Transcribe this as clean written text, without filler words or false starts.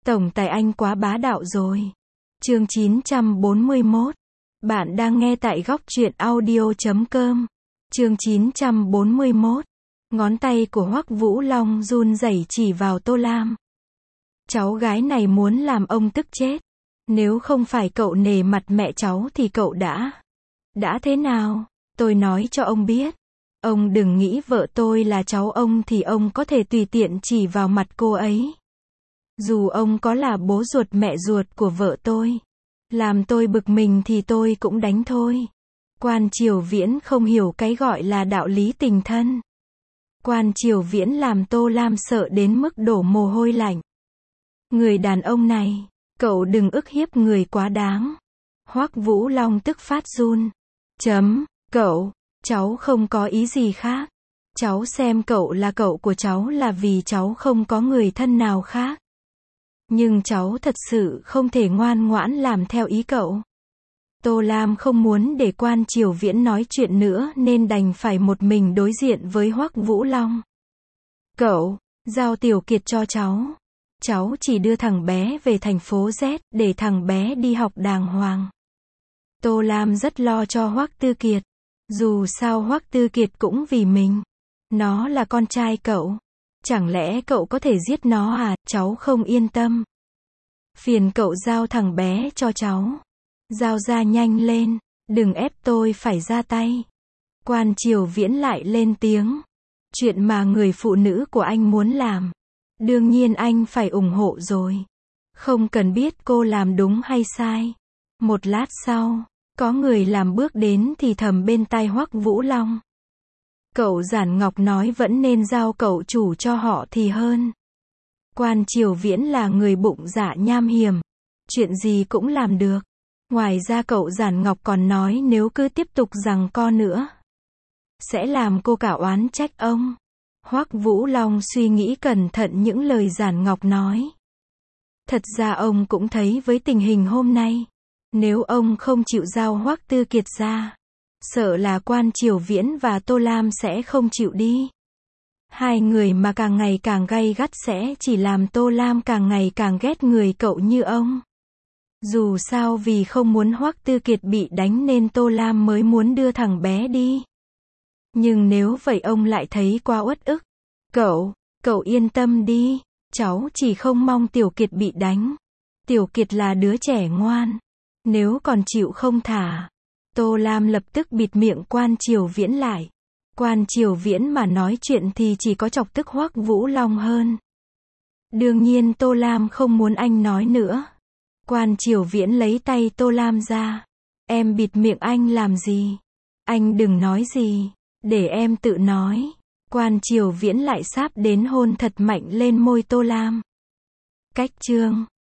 Tổng tài anh quá bá đạo rồi. Chương 941. Bạn đang nghe tại góc truyện audio.com. Chương 941. Ngón tay của Hoắc Vũ Long run rẩy chỉ vào Tô Lam. Cháu gái này muốn làm ông tức chết. Nếu không phải cậu nể mặt mẹ cháu thì cậu đã thế nào? Tôi nói cho ông biết. Ông đừng nghĩ vợ tôi là cháu ông thì ông có thể tùy tiện chỉ vào mặt cô ấy. Dù ông có là bố ruột mẹ ruột của vợ tôi, làm tôi bực mình thì tôi cũng đánh thôi. Quan Triều Viễn không hiểu cái gọi là đạo lý tình thân. Quan Triều Viễn làm Tô Lam sợ đến mức đổ mồ hôi lạnh. Người đàn ông này, cậu đừng ức hiếp người quá đáng. Hoắc Vũ Long tức phát run. Cậu, cháu không có ý gì khác. Cháu xem cậu là cậu của cháu là vì cháu không có người thân nào khác. Nhưng cháu thật sự không thể ngoan ngoãn làm theo ý cậu. Tô Lam không muốn để Quan Triều Viễn nói chuyện nữa nên đành phải một mình đối diện với Hoắc Vũ Long. Cậu, giao Tiểu Kiệt cho cháu. Cháu chỉ đưa thằng bé về thành phố Z để thằng bé đi học đàng hoàng. Tô Lam rất lo cho Hoắc Tư Kiệt. Dù sao Hoắc Tư Kiệt cũng vì mình. Nó là con trai cậu. Chẳng lẽ cậu có thể giết nó à? Cháu không yên tâm. Phiền cậu giao thằng bé cho cháu. Giao ra nhanh lên. Đừng ép tôi phải ra tay. Quan Triều Viễn lại lên tiếng. Chuyện mà người phụ nữ của anh muốn làm, đương nhiên anh phải ủng hộ rồi. Không cần biết cô làm đúng hay sai. Một lát sau, có người làm bước đến thì thầm bên tai Hoắc Vũ Long. Cậu Giản Ngọc nói vẫn nên giao cậu chủ cho họ thì hơn. Quan Triều Viễn là người bụng dạ nham hiểm. Chuyện gì cũng làm được. Ngoài ra cậu Giản Ngọc còn nói nếu cứ tiếp tục giằng co nữa, sẽ làm cô cả oán trách ông. Hoắc Vũ Long suy nghĩ cẩn thận những lời Giản Ngọc nói. Thật ra ông cũng thấy với tình hình hôm nay, nếu ông không chịu giao Hoắc Tư Kiệt ra, sợ là Quan Triều Viễn và Tô Lam sẽ không chịu đi. Hai người mà càng ngày càng gay gắt sẽ chỉ làm Tô Lam càng ngày càng ghét người cậu như ông. Dù sao vì không muốn Hoắc Tư Kiệt bị đánh nên Tô Lam mới muốn đưa thằng bé đi. Nhưng nếu vậy ông lại thấy quá uất ức. Cậu yên tâm đi. Cháu chỉ không mong Tiểu Kiệt bị đánh. Tiểu Kiệt là đứa trẻ ngoan. Nếu còn chịu không thả. Tô Lam lập tức bịt miệng Quan Triều Viễn lại. Quan Triều Viễn mà nói chuyện thì chỉ có chọc tức Hoắc Vũ Long hơn. Đương nhiên Tô Lam không muốn anh nói nữa. Quan Triều Viễn lấy tay Tô Lam ra. Em bịt miệng anh làm gì? Anh đừng nói gì. Để em tự nói. Quan Triều Viễn lại sáp đến hôn thật mạnh lên môi Tô Lam. Cách chương